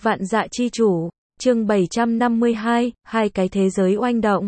Vạn Dạ Chi Chủ, chương 752, hai cái thế giới oanh động.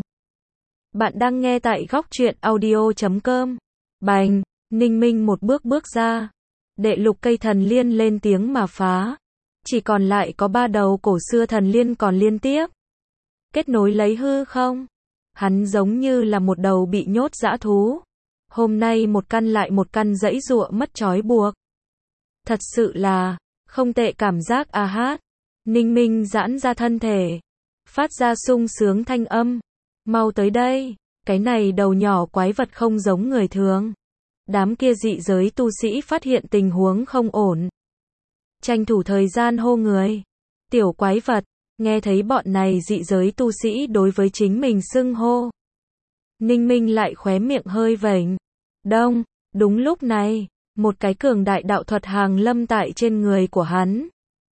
Bạn đang nghe tại góc truyện audio.com. Bành, Ninh Minh một bước bước ra. Đệ lục cây thần liên lên tiếng mà phá. Chỉ còn lại có 3 đầu cổ xưa thần liên còn liên tiếp. Kết nối lấy hư không? Hắn giống như là một đầu bị nhốt dã thú. Hôm nay một căn lại một căn giãy giụa mất trói buộc. Thật sự là không tệ cảm giác a hát. Ninh Minh giãn ra thân thể, phát ra sung sướng thanh âm. Mau tới đây, cái này đầu nhỏ quái vật không giống người thường. Đám kia dị giới tu sĩ phát hiện tình huống không ổn. Tranh thủ thời gian hô người. Tiểu quái vật, nghe thấy bọn này dị giới tu sĩ đối với chính mình xưng hô. Ninh Minh lại khóe miệng hơi vểnh. Đông, đúng lúc này, một cái cường đại đạo thuật hàng lâm tại trên người của hắn.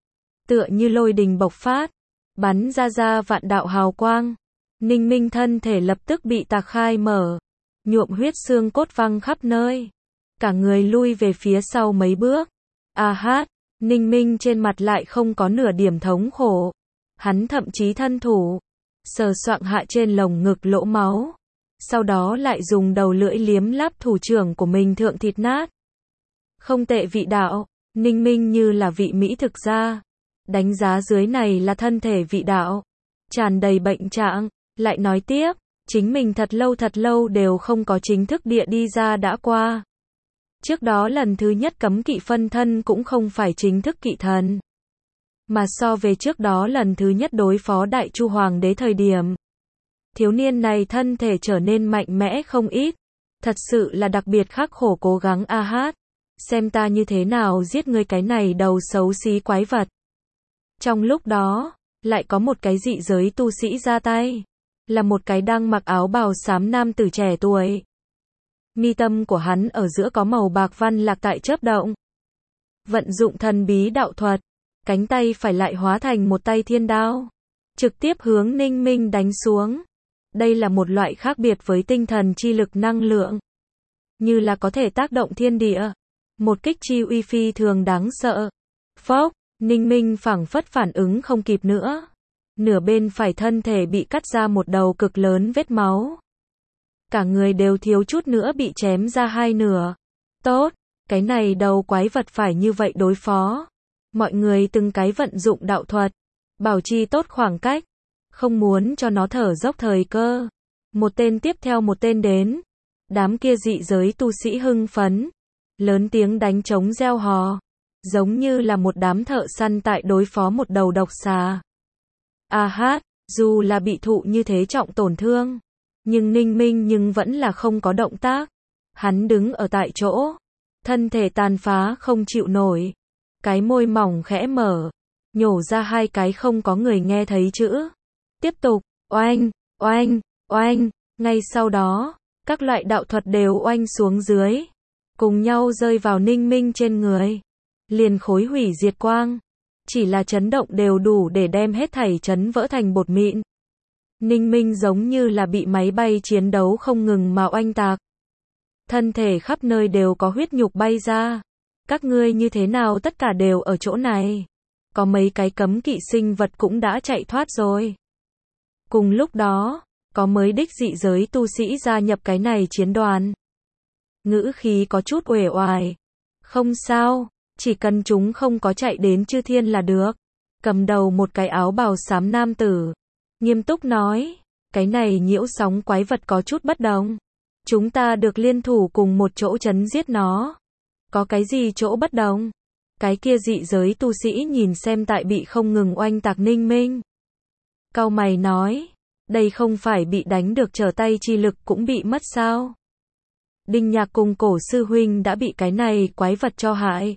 Tựa như lôi đình bộc phát, bắn ra vạn đạo hào quang. Ninh Minh thân thể lập tức bị tạc khai mở, nhuộm huyết xương cốt văng khắp nơi. Cả người lui về phía sau mấy bước. A hát, Ninh Minh trên mặt lại không có nửa điểm thống khổ. Hắn thậm chí thân thủ, sờ soạng hạ trên lồng ngực lỗ máu. Sau đó lại dùng đầu lưỡi liếm láp thủ trưởng của mình thượng thịt nát. Không tệ vị đạo, Ninh Minh như là vị mỹ thực gia. Đánh giá dưới này là thân thể vị đạo, tràn đầy bệnh trạng, lại nói tiếp, chính mình thật lâu đều không có chính thức địa đi ra đã qua. Trước đó lần thứ nhất cấm kỵ phân thân cũng không phải chính thức kỵ thần. Mà so về trước đó lần thứ nhất đối phó Đại Chu Hoàng đế thời điểm. Thiếu niên này thân thể trở nên mạnh mẽ không ít. Thật sự là đặc biệt khắc khổ cố gắng a hát. Xem ta như thế nào giết ngươi cái này đầu xấu xí quái vật. Trong lúc đó, lại có một cái dị giới tu sĩ ra tay. Là một cái đang mặc áo bào xám nam tử trẻ tuổi. Mi tâm của hắn ở giữa có màu bạc văn lạc tại chớp động. Vận dụng thần bí đạo thuật, cánh tay phải lại hóa thành một tay thiên đao. Trực tiếp hướng Ninh Minh đánh xuống. Đây là một loại khác biệt với tinh thần chi lực năng lượng. Như là có thể tác động thiên địa. Một kích chi uy phi thường đáng sợ. Phốc, Ninh Minh phảng phất phản ứng không kịp nữa. Nửa bên phải thân thể bị cắt ra một đầu cực lớn vết máu. Cả người đều thiếu chút nữa bị chém ra hai nửa. Tốt, cái này đầu quái vật phải như vậy đối phó. Mọi người từng cái vận dụng đạo thuật. Bảo trì tốt khoảng cách. Không muốn cho nó thở dốc thời cơ. Một tên tiếp theo một tên đến. Đám kia dị giới tu sĩ hưng phấn. Lớn tiếng đánh trống reo hò. Giống như là một đám thợ săn tại đối phó một đầu độc xà. A hát, dù là bị thụ như thế trọng tổn thương. Nhưng Ninh Minh vẫn là không có động tác. Hắn đứng ở tại chỗ. Thân thể tàn phá không chịu nổi. Cái môi mỏng khẽ mở. Nhổ ra hai cái không có người nghe thấy chữ. Tiếp tục, oanh, oanh, oanh. Ngay sau đó, các loại đạo thuật đều oanh xuống dưới. Cùng nhau rơi vào Ninh Minh trên người. Liền khối hủy diệt quang. Chỉ là chấn động đều đủ để đem hết thảy chấn vỡ thành bột mịn. Ninh Minh giống như là bị máy bay chiến đấu không ngừng mà oanh tạc. Thân thể khắp nơi đều có huyết nhục bay ra. Các ngươi như thế nào tất cả đều ở chỗ này. Có mấy cái cấm kỵ sinh vật cũng đã chạy thoát rồi. Cùng lúc đó, có mới đích dị giới tu sĩ gia nhập cái này chiến đoàn. Ngữ khí có chút uể oải. Không sao. Chỉ cần chúng không có chạy đến chư thiên là được. Cầm đầu một cái áo bào xám nam tử. Nghiêm túc nói. Cái này nhiễu sóng quái vật có chút bất đồng. Chúng ta được liên thủ cùng một chỗ chấn giết nó. Có cái gì chỗ bất đồng? Cái kia dị giới tu sĩ nhìn xem tại bị không ngừng oanh tạc Ninh Minh. Cau mày nói. Đây không phải bị đánh được trở tay chi lực cũng bị mất sao? Đinh Nhạc cùng Cổ sư huynh đã bị cái này quái vật cho hại.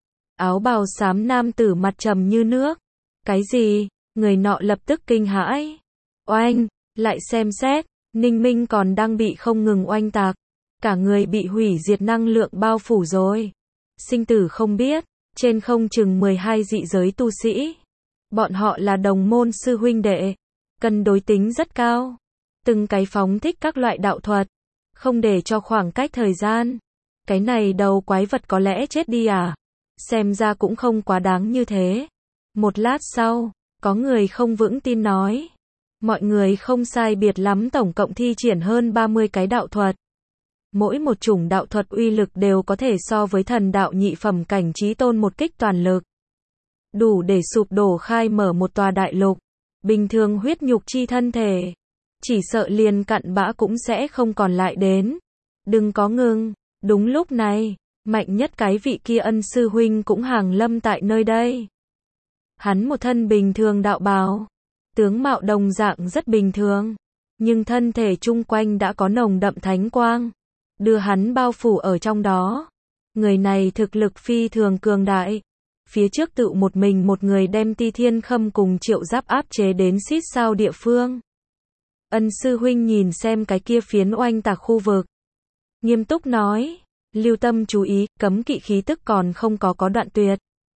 Áo bào xám nam tử mặt trầm như nước. Cái gì? Người nọ lập tức kinh hãi. Oanh, lại xem xét, Ninh Minh còn đang bị không ngừng oanh tạc. Cả người bị hủy diệt năng lượng bao phủ rồi. Sinh tử không biết, trên không chừng 12 dị giới tu sĩ. Bọn họ là đồng môn sư huynh đệ. Cân đối tính rất cao. Từng cái phóng thích các loại đạo thuật. Không để cho khoảng cách thời gian. Cái này đầu quái vật có lẽ chết đi à? Xem ra cũng không quá đáng như thế. Một lát sau, có người không vững tin nói. Mọi người không sai biệt lắm tổng cộng thi triển hơn 30 cái đạo thuật. Mỗi một chủng đạo thuật uy lực đều có thể so với thần đạo nhị phẩm cảnh chí tôn một kích toàn lực. Đủ để sụp đổ khai mở một tòa đại lục. Bình thường huyết nhục chi thân thể. Chỉ sợ liền cặn bã cũng sẽ không còn lại đến. Đừng có ngừng. Đúng lúc này, mạnh nhất cái vị kia Ân sư huynh cũng hàng lâm tại nơi đây. Hắn một thân bình thường đạo bào. Tướng mạo đồng dạng rất bình thường. Nhưng thân thể chung quanh đã có nồng đậm thánh quang. Đưa hắn bao phủ ở trong đó. Người này thực lực phi thường cường đại. Phía trước tự một mình một người đem Ti Thiên Khâm cùng Triệu Giáp áp chế đến xít sao địa phương. Ân sư huynh nhìn xem cái kia phiến oanh tạc khu vực. Nghiêm túc nói. Lưu tâm chú ý, cấm kỵ khí tức còn không có đoạn tuyệt.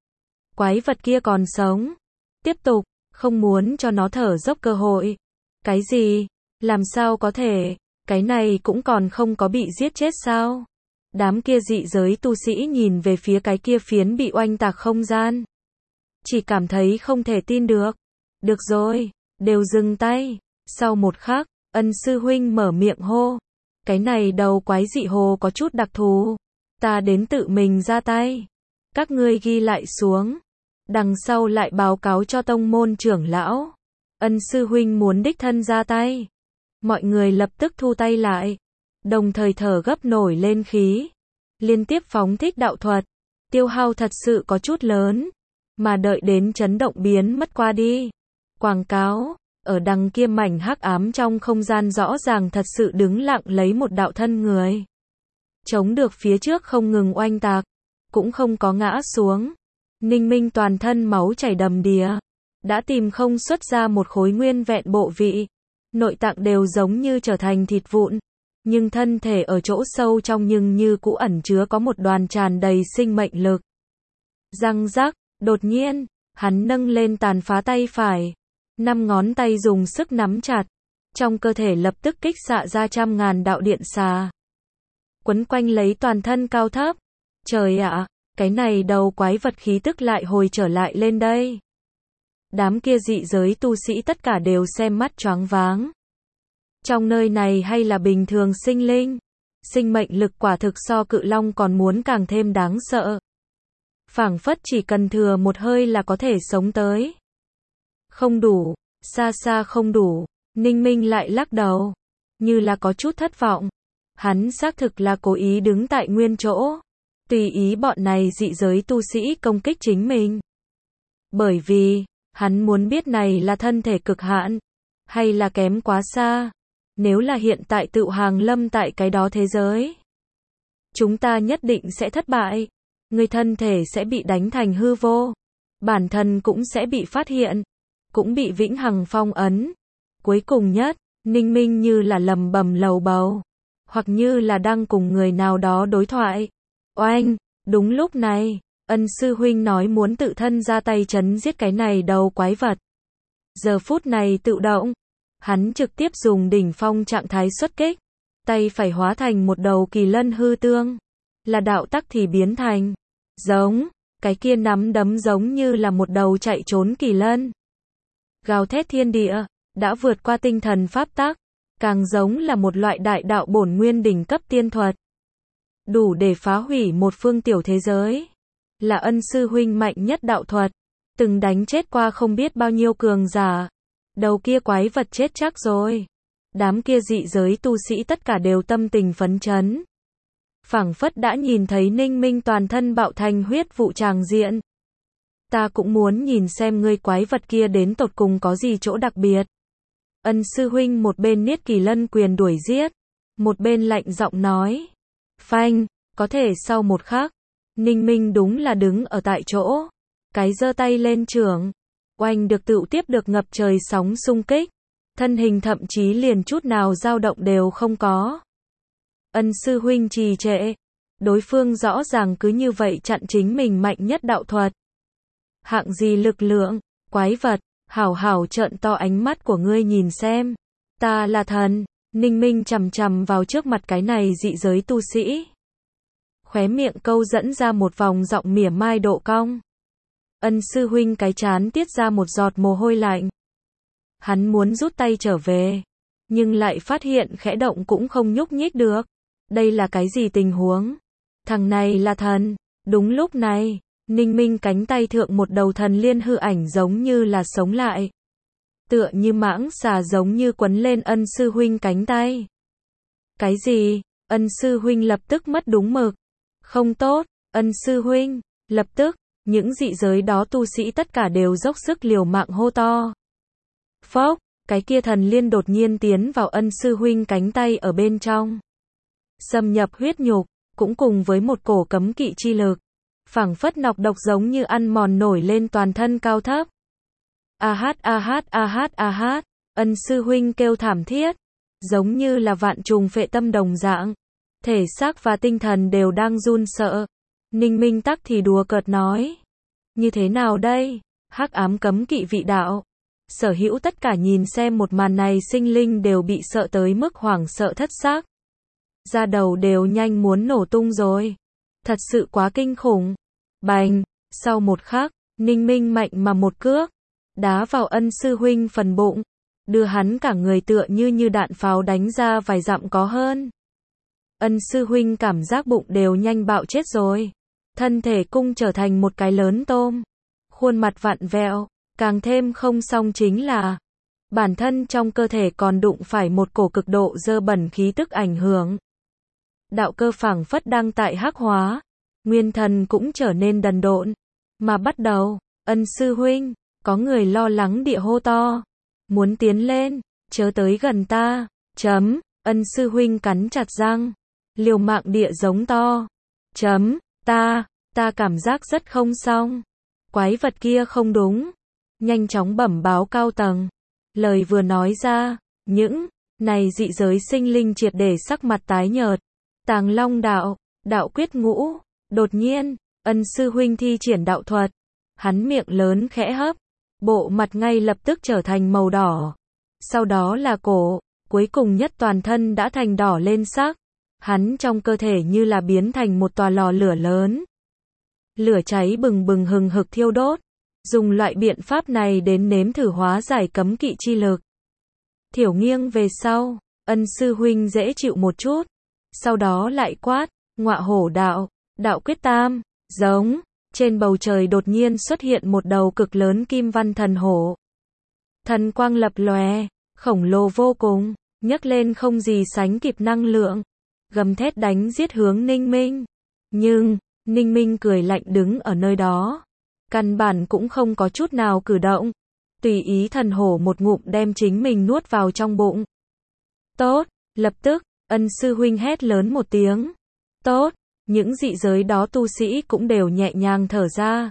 Quái vật kia còn sống. Tiếp tục, không muốn cho nó thở dốc cơ hội. Cái gì? Làm sao có thể? Cái này cũng còn không có bị giết chết sao? Đám kia dị giới tu sĩ nhìn về phía cái kia phiến bị oanh tạc không gian. Chỉ cảm thấy không thể tin được. Được rồi, đều dừng tay. Sau một khắc, Ân sư huynh mở miệng hô. Cái này đầu quái dị hồ có chút đặc thù. Ta đến tự mình ra tay. Các ngươi ghi lại xuống. Đằng sau lại báo cáo cho tông môn trưởng lão. Ân sư huynh muốn đích thân ra tay. Mọi người lập tức thu tay lại. Đồng thời thở gấp nổi lên khí. Liên tiếp phóng thích đạo thuật. Tiêu hao thật sự có chút lớn. Mà đợi đến chấn động biến mất qua đi. Quảng cáo. Ở đằng kia mảnh hắc ám trong không gian rõ ràng thật sự đứng lặng lấy một đạo thân người. Chống được phía trước không ngừng oanh tạc. Cũng không có ngã xuống. Ninh Minh toàn thân máu chảy đầm đìa. Đã tìm không xuất ra một khối nguyên vẹn bộ vị. Nội tạng đều giống như trở thành thịt vụn. Nhưng thân thể ở chỗ sâu trong nhưng như cũ ẩn chứa có một đoàn tràn đầy sinh mệnh lực. Răng rắc, đột nhiên, hắn nâng lên tàn phá tay phải. 5 ngón tay dùng sức nắm chặt. Trong cơ thể lập tức kích xạ ra trăm ngàn đạo điện xà. Quấn quanh lấy toàn thân cao thấp. Trời ạ, cái này đầu quái vật khí tức lại hồi trở lại lên đây. Đám kia dị giới tu sĩ tất cả đều xem mắt choáng váng. Trong nơi này hay là bình thường sinh linh. Sinh mệnh lực quả thực so cự long còn muốn càng thêm đáng sợ. Phảng phất chỉ cần thừa một hơi là có thể sống tới. Không đủ, xa xa không đủ. Ninh Minh lại lắc đầu. Như là có chút thất vọng. Hắn xác thực là cố ý đứng tại nguyên chỗ. Tùy ý bọn này dị giới tu sĩ công kích chính mình. Bởi vì, hắn muốn biết này là thân thể cực hạn. Hay là kém quá xa. Nếu là hiện tại tự hàng lâm tại cái đó thế giới. Chúng ta nhất định sẽ thất bại. Người thân thể sẽ bị đánh thành hư vô. Bản thân cũng sẽ bị phát hiện. Cũng bị vĩnh hằng phong ấn. Cuối cùng nhất, Ninh Minh như là lầm bầm lầu bầu. Hoặc như là đang cùng người nào đó đối thoại. Oanh, đúng lúc này, Ân sư huynh nói muốn tự thân ra tay chấn giết cái này đầu quái vật. Giờ phút này tự động. Hắn trực tiếp dùng đỉnh phong trạng thái xuất kích. Tay phải hóa thành một đầu kỳ lân hư tương. Là đạo tắc thì biến thành. Giống, cái kia nắm đấm giống như là một đầu chạy trốn kỳ lân. Gào thét thiên địa, đã vượt qua tinh thần pháp tắc. Càng giống là một loại đại đạo bổn nguyên đỉnh cấp tiên thuật. Đủ để phá hủy một phương tiểu thế giới. Là Ân sư huynh mạnh nhất đạo thuật. Từng đánh chết qua không biết bao nhiêu cường giả. Đầu kia quái vật chết chắc rồi. Đám kia dị giới tu sĩ tất cả đều tâm tình phấn chấn. Phảng phất đã nhìn thấy Ninh Minh toàn thân bạo thành huyết vụ tràng diện. Ta cũng muốn nhìn xem ngươi quái vật kia đến tột cùng có gì chỗ đặc biệt. Ân sư huynh một bên niết kỳ lân quyền đuổi giết. Một bên lạnh giọng nói. Phanh, có thể sau một khắc. Ninh Minh đúng là đứng ở tại chỗ. Cái giơ tay lên chưởng. Oanh được tựu tiếp được ngập trời sóng xung kích. Thân hình thậm chí liền chút nào dao động đều không có. Ân sư huynh trì trệ. Đối phương rõ ràng cứ như vậy chặn chính mình mạnh nhất đạo thuật. Hạng gì lực lượng, quái vật, hảo hảo trợn to ánh mắt của ngươi nhìn xem. Ta là thần. Ninh Minh chằm chằm vào trước mặt cái này dị giới tu sĩ. Khóe miệng câu dẫn ra một vòng giọng mỉa mai độ cong. Ân sư huynh cái trán tiết ra một giọt mồ hôi lạnh. Hắn muốn rút tay trở về, nhưng lại phát hiện khẽ động cũng không nhúc nhích được. Đây là cái gì tình huống? Thằng này là thần. Đúng lúc này, Ninh Minh cánh tay thượng một đầu thần liên hư ảnh giống như là sống lại. Tựa như mãng xà giống như quấn lên ân sư huynh cánh tay. Cái gì? Ân sư huynh lập tức mất đúng mực. Không tốt, ân sư huynh, lập tức, những dị giới đó tu sĩ tất cả đều dốc sức liều mạng hô to. Phốc, cái kia thần liên đột nhiên tiến vào ân sư huynh cánh tay ở bên trong. Xâm nhập huyết nhục, cũng cùng với một cổ cấm kỵ chi lực. Phảng phất nọc độc giống như ăn mòn nổi lên toàn thân cao thấp. A hát a hát a hát a hát, ân sư huynh kêu thảm thiết, giống như là vạn trùng phệ tâm đồng dạng. Thể xác và tinh thần đều đang run sợ. Ninh Minh tắc thì đùa cợt nói. Như thế nào đây? Hắc ám cấm kỵ vị đạo. Sở hữu tất cả nhìn xem một màn này sinh linh đều bị sợ tới mức hoảng sợ thất xác. Da đầu đều nhanh muốn nổ tung rồi. Thật sự quá kinh khủng. Bành, sau một khắc, Ninh Minh mạnh mà một cước, đá vào ân sư huynh phần bụng, đưa hắn cả người tựa như đạn pháo đánh ra vài dặm có hơn. Ân sư huynh cảm giác bụng đều nhanh bạo chết rồi. Thân thể cung trở thành một cái lớn tôm. Khuôn mặt vặn vẹo, càng thêm không xong chính là bản thân trong cơ thể còn đụng phải một cổ cực độ dơ bẩn khí tức ảnh hưởng. Đạo cơ phảng phất đang tại hắc hóa, nguyên thần cũng trở nên đần độn. Mà bắt đầu, ân sư huynh, có người lo lắng địa hô to. Muốn tiến lên, chớ tới gần ta, chấm, ân sư huynh cắn chặt răng. Liều mạng địa giống to. Chấm, ta cảm giác rất không xong. Quái vật kia không đúng. Nhanh chóng bẩm báo cao tầng. Lời vừa nói ra, những này dị giới sinh linh triệt để sắc mặt tái nhợt. Tàng Long đạo, đạo quyết ngũ. Đột nhiên, ân sư huynh thi triển đạo thuật. Hắn miệng lớn khẽ hấp. Bộ mặt ngay lập tức trở thành màu đỏ. Sau đó là cổ, cuối cùng nhất toàn thân đã thành đỏ lên sắc. Hắn trong cơ thể như là biến thành một tòa lò lửa lớn. Lửa cháy bừng bừng hừng hực thiêu đốt. Dùng loại biện pháp này đến nếm thử hóa giải cấm kỵ chi lực. Thiểu nghiêng về sau, ân sư huynh dễ chịu một chút. Sau đó lại quát, ngọa hổ đạo, đạo quyết tam, giống. Trên bầu trời đột nhiên xuất hiện một đầu cực lớn kim văn thần hổ. Thần quang lập lòe, khổng lồ vô cùng, nhấc lên không gì sánh kịp năng lượng. Gầm thét đánh giết hướng Ninh Minh. Nhưng, Ninh Minh cười lạnh đứng ở nơi đó. Căn bản cũng không có chút nào cử động. Tùy ý thần hổ một ngụm đem chính mình nuốt vào trong bụng. Tốt, lập tức, ân sư huynh hét lớn một tiếng. Tốt, những dị giới đó tu sĩ cũng đều nhẹ nhàng thở ra.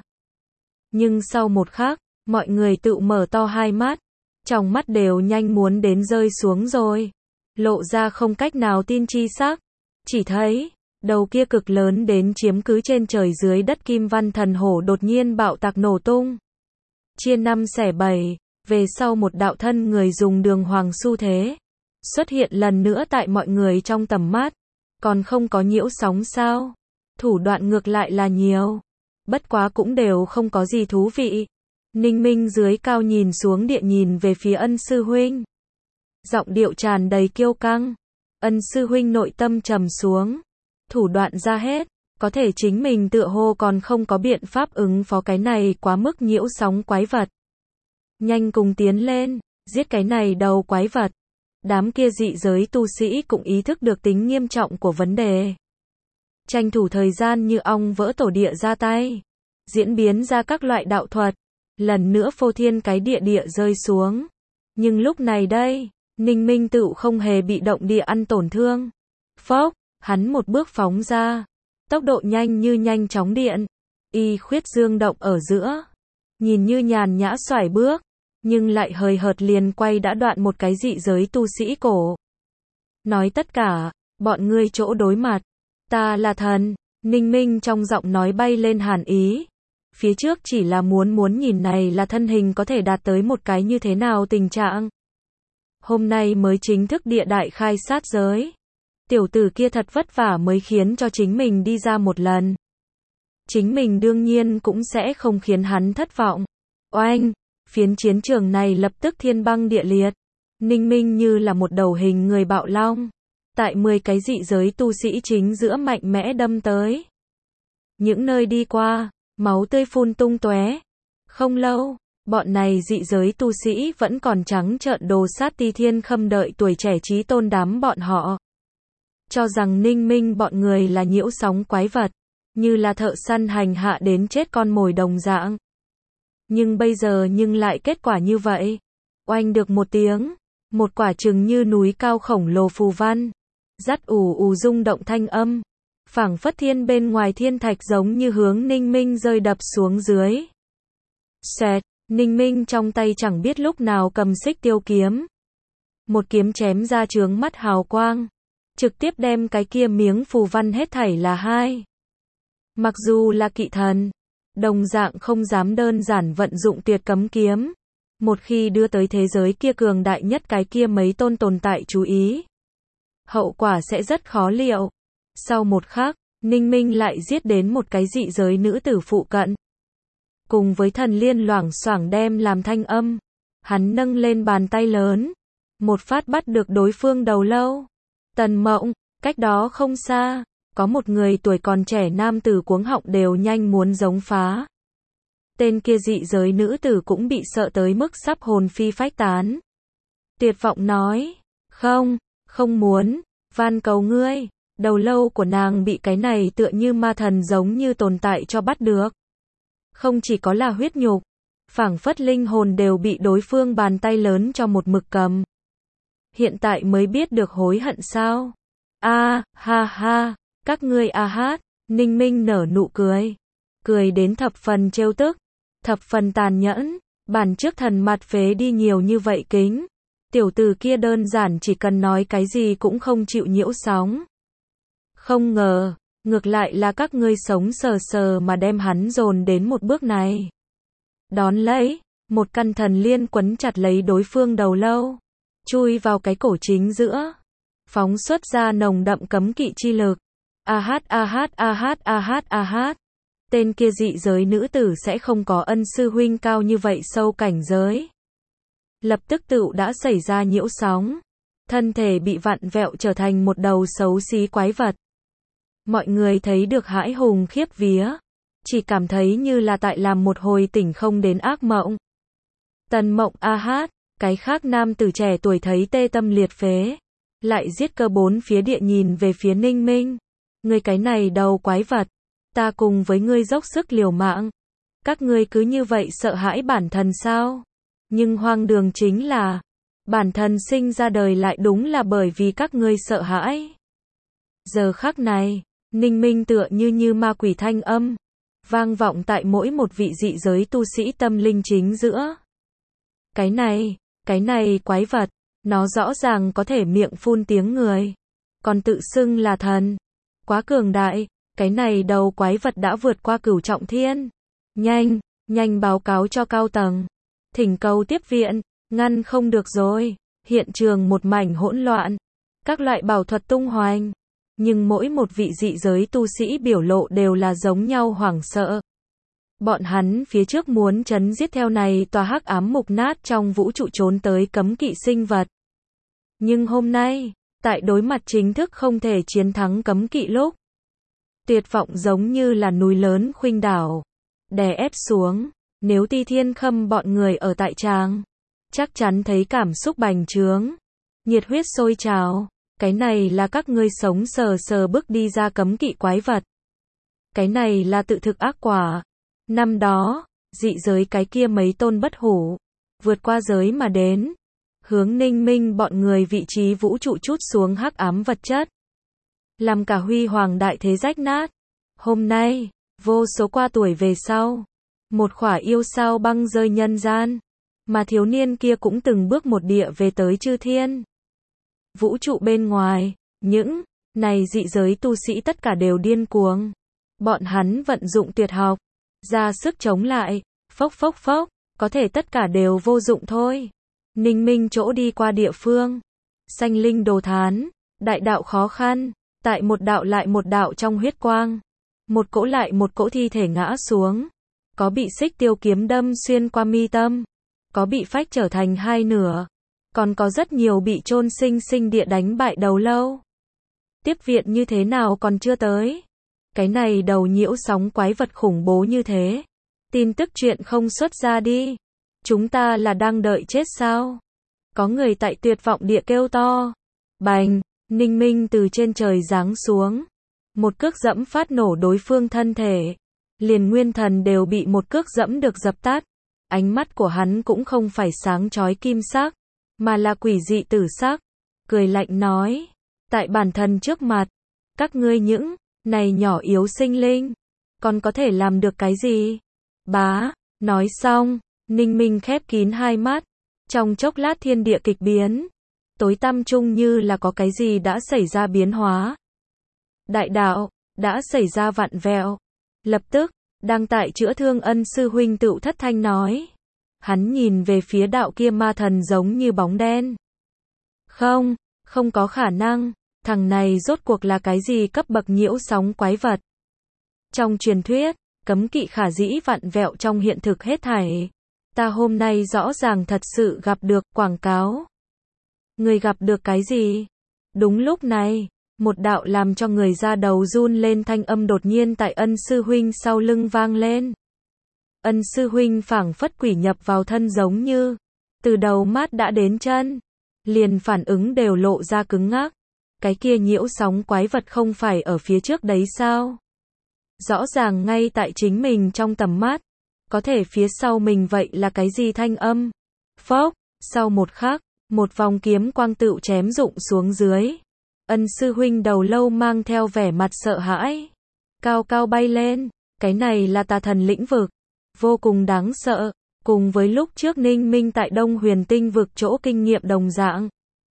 Nhưng sau một khắc, mọi người tự mở to hai mắt. Trong mắt đều nhanh muốn đến rơi xuống rồi. Lộ ra không cách nào tin chi sắc. Chỉ thấy, đầu kia cực lớn đến chiếm cứ trên trời dưới đất kim văn thần hổ đột nhiên bạo tạc nổ tung. Chia năm xẻ bảy, về sau một đạo thân người dùng đường hoàng xu thế. Xuất hiện lần nữa tại mọi người trong tầm mắt. Còn không có nhiễu sóng sao? Thủ đoạn ngược lại là nhiều. Bất quá cũng đều không có gì thú vị. Ninh Minh dưới cao nhìn xuống địa nhìn về phía ân sư huynh. Giọng điệu tràn đầy kiêu căng. Ân sư huynh nội tâm trầm xuống. Thủ đoạn ra hết. Có thể chính mình tựa hồ còn không có biện pháp ứng phó cái này quá mức nhiễu sóng quái vật. Nhanh cùng tiến lên, giết cái này đầu quái vật. Đám kia dị giới tu sĩ cũng ý thức được tính nghiêm trọng của vấn đề. Tranh thủ thời gian như ong vỡ tổ địa ra tay. Diễn biến ra các loại đạo thuật. Lần nữa phô thiên cái địa rơi xuống. Nhưng lúc này đây, Ninh Minh tựu không hề bị động địa ăn tổn thương. Phốc, hắn một bước phóng ra. Tốc độ nhanh như nhanh chóng điện. Y khuyết dương động ở giữa. Nhìn như nhàn nhã xoải bước. Nhưng lại hời hợt liền quay đã đoạn một cái dị giới tu sĩ cổ. Nói tất cả, bọn ngươi chỗ đối mặt. Ta là thần. Ninh Minh trong giọng nói bay lên hàn ý. Phía trước chỉ là muốn nhìn này là thân hình có thể đạt tới một cái như thế nào tình trạng. Hôm nay mới chính thức địa đại khai sát giới. Tiểu tử kia thật vất vả mới khiến cho chính mình đi ra một lần. chính mình đương nhiên cũng sẽ không khiến hắn thất vọng. Oanh, phiến chiến trường này lập tức thiên băng địa liệt. Ninh Minh như là một đầu hình người bạo long, tại 10 cái dị giới tu sĩ chính giữa mạnh mẽ đâm tới. Những nơi đi qua, máu tươi phun tung tóe. Không lâu, bọn này dị giới tu sĩ vẫn còn trắng trợn đồ sát Ti Thiên Khâm đợi tuổi trẻ chí tôn đám bọn họ. Cho rằng Ninh Minh bọn người là nhiễu sóng quái vật, như là thợ săn hành hạ đến chết con mồi đồng dạng. Nhưng bây giờ nhưng lại kết quả như vậy. Oanh được một tiếng, một quả chừng như núi cao khổng lồ phù văn, dắt ù ù rung động thanh âm, phảng phất thiên bên ngoài thiên thạch giống như hướng Ninh Minh rơi đập xuống dưới. Xoẹt, Ninh Minh trong tay chẳng biết lúc nào cầm xích tiêu kiếm. Một kiếm chém ra chướng mắt hào quang, trực tiếp đem cái kia miếng phù văn hết thảy là hai. Mặc dù là kỵ thần, đồng dạng không dám đơn giản vận dụng tuyệt cấm kiếm. Một khi đưa tới thế giới kia cường đại nhất cái kia mấy tôn tồn tại chú ý, hậu quả sẽ rất khó liệu. Sau một khắc, Ninh Minh lại giết đến một cái dị giới nữ tử phụ cận. Cùng với thần liên loảng xoảng đem làm thanh âm, hắn nâng lên bàn tay lớn, một phát bắt được đối phương đầu lâu. Tần Mộng, cách đó không xa, có một người tuổi còn trẻ nam tử cuống họng đều nhanh muốn giống phá. Tên kia dị giới nữ tử cũng bị sợ tới mức sắp hồn phi phách tán. Tuyệt vọng nói, không muốn, van cầu ngươi. Đầu lâu của nàng bị cái này tựa như ma thần giống như tồn tại cho bắt được. Không chỉ có là huyết nhục, phảng phất linh hồn đều bị đối phương bàn tay lớn cho một mực cầm. Hiện tại mới biết được hối hận sao? Ha ha, các ngươi hát. Ninh Minh nở nụ cười. Cười đến thập phần trêu tức, thập phần tàn nhẫn. Bản trước thần mặt phế đi nhiều như vậy kính. Tiểu tử kia đơn giản chỉ cần nói cái gì cũng không chịu nhiễu sóng. Không ngờ, ngược lại là các ngươi sống sờ sờ mà đem hắn dồn đến một bước này. Đón lấy, một căn thần liên quấn chặt lấy đối phương đầu lâu, chui vào cái cổ chính giữa, phóng xuất ra nồng đậm cấm kỵ chi lực. Tên kia dị giới nữ tử sẽ không có ân sư huynh cao như vậy sâu cảnh giới. Lập tức tựu đã xảy ra nhiễu sóng, thân thể bị vặn vẹo trở thành một đầu xấu xí quái vật. Mọi người thấy được hãi hùng khiếp vía, chỉ cảm thấy như là tại làm một hồi tỉnh không đến ác mộng. Tần Mộng cái khác nam tử trẻ tuổi thấy tê tâm liệt phế, lại giết cơ bốn phía địa nhìn về phía Ninh Minh. Ngươi cái này đầu quái vật, ta cùng với ngươi dốc sức liều mạng. Các ngươi cứ như vậy sợ hãi bản thân sao? Nhưng hoang đường chính là, bản thân sinh ra đời lại đúng là bởi vì các ngươi sợ hãi. Giờ khắc này, Ninh Minh tựa như ma quỷ thanh âm, vang vọng tại mỗi một vị dị giới tu sĩ tâm linh chính giữa. Cái này quái vật, nó rõ ràng có thể miệng phun tiếng người, còn tự xưng là thần. Quá cường đại, cái này đầu quái vật đã vượt qua cửu trọng thiên. Nhanh báo cáo cho cao tầng. Thỉnh cầu tiếp viện, ngăn không được rồi. Hiện trường một mảnh hỗn loạn, các loại bảo thuật tung hoành. Nhưng mỗi một vị dị giới tu sĩ biểu lộ đều là giống nhau hoảng sợ. Bọn hắn phía trước muốn chấn giết theo này tòa hắc ám mục nát trong vũ trụ trốn tới cấm kỵ sinh vật. Nhưng hôm nay, tại đối mặt chính thức không thể chiến thắng cấm kỵ lúc, tuyệt vọng giống như là núi lớn khuynh đảo, đè ép xuống. Nếu Ti Thiên Khâm bọn người ở tại tràng, chắc chắn thấy cảm xúc bành trướng, nhiệt huyết sôi trào. Cái này là các ngươi sống sờ sờ bước đi ra cấm kỵ quái vật. Cái này là tự thực ác quả. Năm đó, dị giới cái kia mấy tôn bất hủ, vượt qua giới mà đến, hướng Ninh Minh bọn người vị trí vũ trụ trút xuống hắc ám vật chất, làm cả huy hoàng đại thế rách nát. Hôm nay, vô số qua tuổi về sau, một khỏa yêu sao băng rơi nhân gian, mà thiếu niên kia cũng từng bước một địa về tới chư thiên. Vũ trụ bên ngoài, những này dị giới tu sĩ tất cả đều điên cuồng. Bọn hắn vận dụng tuyệt học, ra sức chống lại, phốc, có thể tất cả đều vô dụng thôi. Ninh Minh chỗ đi qua địa phương, sanh linh đồ thán, đại đạo khó khăn, tại một đạo lại một đạo trong huyết quang. một cỗ lại một cỗ thi thể ngã xuống. Có bị xích tiêu kiếm đâm xuyên qua mi tâm, có bị phách trở thành hai nửa, còn có rất nhiều bị chôn sinh sinh địa đánh bại đầu lâu. Tiếp viện như thế nào còn chưa tới. Cái này đầu nhiễu sóng quái vật khủng bố như thế. Tin tức chuyện không xuất ra đi. Chúng ta là đang đợi chết sao? Có người tại tuyệt vọng địa kêu to. Bành, Ninh Minh từ trên trời giáng xuống. Một cước dẫm phát nổ đối phương thân thể. Liền nguyên thần đều bị một cước dẫm được dập tắt. Ánh mắt của hắn cũng không phải sáng chói kim sắc, mà là quỷ dị tử sắc. Cười lạnh nói. Tại bản thân trước mặt, các ngươi những này nhỏ yếu sinh linh, còn có thể làm được cái gì? Bá, nói xong, Ninh Minh khép kín hai mắt. Trong chốc lát thiên địa kịch biến. Tối tăm chung như là có cái gì đã xảy ra biến hóa. Đại đạo, đã xảy ra vặn vẹo. Lập tức, đang tại chữa thương Ân sư huynh tựu thất thanh nói. Hắn nhìn về phía đạo kia ma thần giống như bóng đen. Không có khả năng, thằng này rốt cuộc là cái gì cấp bậc nhiễu sóng quái vật. Trong truyền thuyết, cấm kỵ khả dĩ vặn vẹo trong hiện thực hết thảy. Ta hôm nay rõ ràng thật sự gặp được quảng cáo. Người gặp được cái gì? Đúng lúc này, một đạo làm cho người da đầu run lên thanh âm đột nhiên tại Ân sư huynh sau lưng vang lên. Ân sư huynh phảng phất quỷ nhập vào thân giống như, từ đầu mắt đã đến chân, liền phản ứng đều lộ ra cứng ngắc. Cái kia nhiễu sóng quái vật không phải ở phía trước đấy sao? Rõ ràng ngay tại chính mình trong tầm mắt, có thể phía sau mình vậy là cái gì thanh âm? Phốc, sau một khắc, một vòng kiếm quang tựu chém rụng xuống dưới. Ân sư huynh đầu lâu mang theo vẻ mặt sợ hãi, cao cao bay lên. Cái này là tà thần lĩnh vực, vô cùng đáng sợ, cùng với lúc trước Ninh Minh tại Đông Huyền Tinh vực chỗ kinh nghiệm đồng dạng.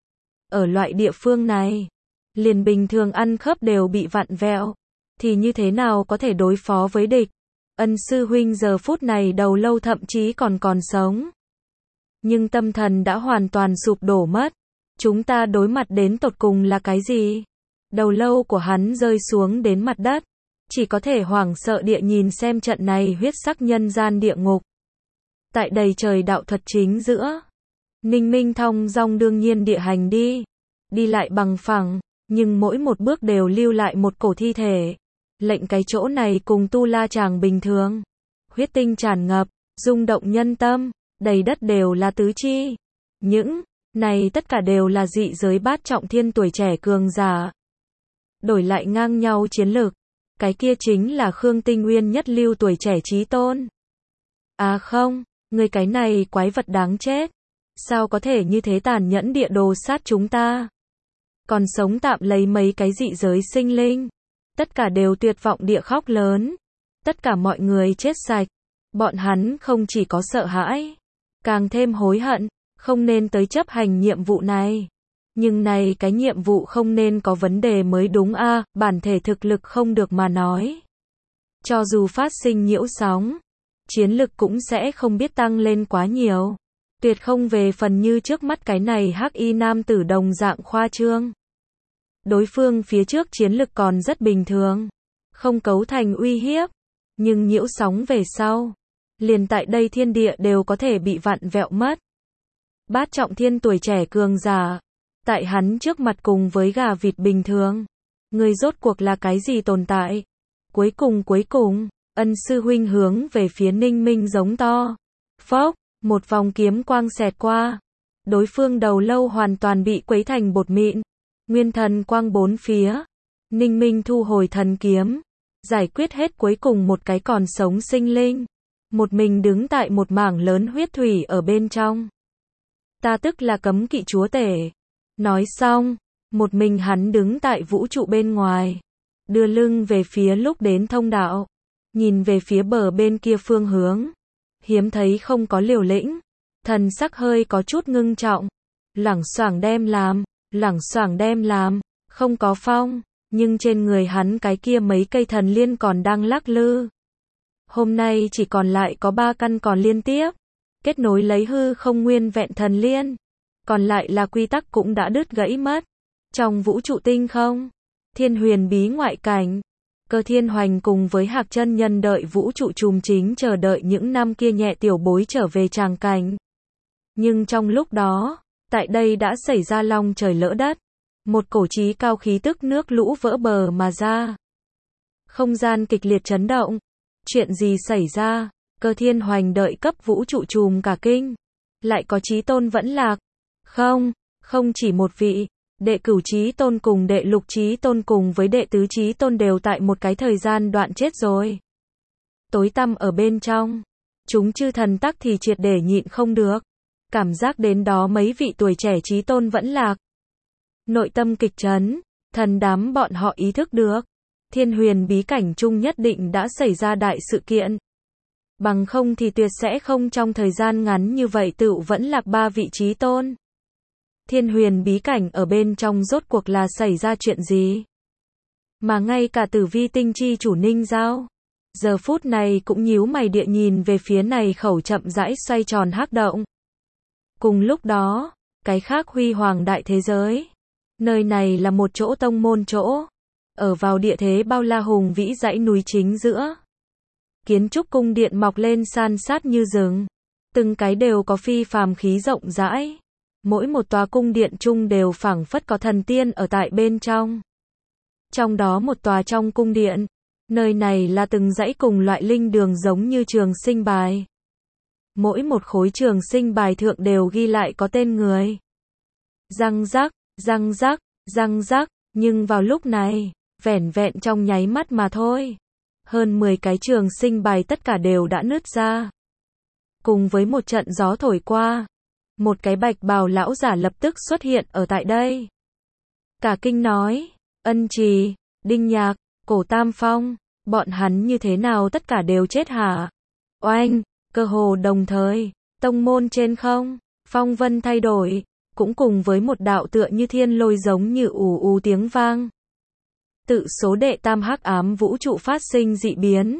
Ở loại địa phương này, liền bình thường ăn khớp đều bị vặn vẹo, thì như thế nào có thể đối phó với địch? Ân sư huynh giờ phút này đầu lâu thậm chí còn sống, nhưng tâm thần đã hoàn toàn sụp đổ mất. Chúng ta đối mặt đến tột cùng là cái gì? Đầu lâu của hắn rơi xuống đến mặt đất, chỉ có thể hoảng sợ địa nhìn xem trận này huyết sắc nhân gian địa ngục. Tại đầy trời đạo thuật chính giữa, Ninh Minh thong dong đương nhiên địa hành đi lại bằng phẳng, nhưng mỗi một bước đều lưu lại một cổ thi thể. Lệnh cái chỗ này cùng tu la chàng bình thường. Huyết tinh tràn ngập, rung động nhân tâm, đầy đất đều là tứ chi. Những này tất cả đều là dị giới bát trọng thiên tuổi trẻ cường giả. Đổi lại ngang nhau chiến lực, cái kia chính là Khương Tinh Nguyên nhất lưu tuổi trẻ chí tôn. À không, người cái này quái vật đáng chết. Sao có thể như thế tàn nhẫn địa đồ sát chúng ta? Còn sống tạm lấy mấy cái dị giới sinh linh. Tất cả đều tuyệt vọng địa khóc lớn. Tất cả mọi người chết sạch. Bọn hắn không chỉ có sợ hãi, càng thêm hối hận, không nên tới chấp hành nhiệm vụ này. Nhưng này cái nhiệm vụ không nên có vấn đề mới đúng a, bản thể thực lực không được mà nói. Cho dù phát sinh nhiễu sóng, chiến lực cũng sẽ không biết tăng lên quá nhiều. Tuyệt không về phần như trước mắt cái này hắc y nam tử đồng dạng khoa trương. Đối phương phía trước chiến lực còn rất bình thường, không cấu thành uy hiếp, nhưng nhiễu sóng về sau, liền tại đây thiên địa đều có thể bị vặn vẹo mất. Bát trọng thiên tuổi trẻ cường giả, tại hắn trước mặt cùng với gà vịt bình thường, người rốt cuộc là cái gì tồn tại? Cuối cùng, Ân sư huynh hướng về phía Ninh Minh giống to. Phốc, một vòng kiếm quang xẹt qua, đối phương đầu lâu hoàn toàn bị quấy thành bột mịn. Nguyên thần quang bốn phía. Ninh Minh thu hồi thần kiếm, giải quyết hết cuối cùng một cái còn sống sinh linh. Một mình đứng tại một mảng lớn huyết thủy ở bên trong. Ta tức là cấm kỵ chúa tể. Nói xong, một mình hắn đứng tại vũ trụ bên ngoài, đưa lưng về phía lúc đến thông đạo, nhìn về phía bờ bên kia phương hướng. Hiếm thấy không có liều lĩnh, thần sắc hơi có chút ngưng trọng. Lẳng xoảng đem làm, không có phong, nhưng trên người hắn cái kia mấy cây thần liên còn đang lắc lư. Hôm nay chỉ còn lại có 3 căn còn liên tiếp, kết nối lấy hư không nguyên vẹn thần liên. Còn lại là quy tắc cũng đã đứt gãy mất. Trong vũ trụ tinh không, thiên huyền bí ngoại cảnh, Cơ Thiên Hoành cùng với Hạc chân nhân đợi vũ trụ trùm chính chờ đợi những năm kia nhẹ tiểu bối trở về tràng cảnh. Nhưng trong lúc đó, tại đây đã xảy ra long trời lỡ đất. Một cổ chí cao khí tức nước lũ vỡ bờ mà ra. Không gian kịch liệt chấn động. Chuyện gì xảy ra? Cơ Thiên Hoành đợi cấp vũ trụ trùm cả kinh. Lại có Chí Tôn vẫn lạc. Không chỉ một vị. Đệ Cửu Chí Tôn cùng đệ Lục Chí Tôn cùng với đệ Tứ Chí Tôn đều tại một cái thời gian đoạn chết rồi. Tối tăm ở bên trong. Chúng chư thần tắc thì triệt để nhịn không được. Cảm giác đến đó mấy vị tuổi trẻ Chí Tôn vẫn lạc. Nội tâm kịch chấn. Thần đám bọn họ ý thức được. Thiên huyền bí cảnh chung nhất định đã xảy ra đại sự kiện. Bằng không thì tuyệt sẽ không trong thời gian ngắn như vậy tự vẫn lạc 3 vị Chí Tôn. Thiên huyền bí cảnh ở bên trong rốt cuộc là xảy ra chuyện gì? Mà ngay cả Tử Vi tinh chi chủ Ninh Giao, giờ phút này cũng nhíu mày địa nhìn về phía này khẩu chậm rãi xoay tròn hắc động. Cùng lúc đó, cái khác huy hoàng đại thế giới. Nơi này là một chỗ tông môn chỗ. Ở vào địa thế bao la hùng vĩ dãy núi chính giữa. Kiến trúc cung điện mọc lên san sát như rừng. Từng cái đều có phi phàm khí rộng rãi. Mỗi một tòa cung điện chung đều phảng phất có thần tiên ở tại bên trong. Trong đó một tòa trong cung điện. Nơi này là từng dãy cùng loại linh đường giống như trường sinh bài. Mỗi một khối trường sinh bài thượng đều ghi lại có tên người. Răng rắc, răng rắc, răng rắc. Nhưng vào lúc này, vẻn vẹn trong nháy mắt mà thôi. Hơn 10 cái trường sinh bài tất cả đều đã nứt ra. Cùng với một trận gió thổi qua. Một cái bạch bào lão giả lập tức xuất hiện ở tại đây. Cả kinh nói, Ân Trì, Đinh Nhạc, Cổ Tam Phong, bọn hắn như thế nào tất cả đều chết hả? Oanh, cơ hồ đồng thời, tông môn trên không, phong vân thay đổi, cũng cùng với một đạo tựa như thiên lôi giống như ù ù tiếng vang. Tự số đệ tam hắc ám vũ trụ phát sinh dị biến.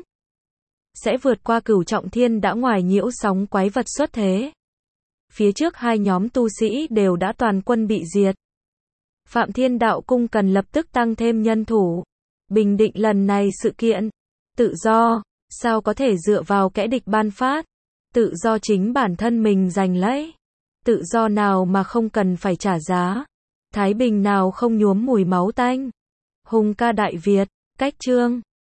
Sẽ vượt qua cửu trọng thiên đã ngoài nhiễu sóng quái vật xuất thế. Phía trước hai nhóm tu sĩ đều đã toàn quân bị diệt. Phạm Thiên Đạo Cung cần lập tức tăng thêm nhân thủ. Bình định lần này sự kiện. Tự do, sao có thể dựa vào kẻ địch ban phát. Tự do chính bản thân mình giành lấy. Tự do nào mà không cần phải trả giá. Thái bình nào không nhuốm mùi máu tanh. Hùng ca Đại Việt, cách chương.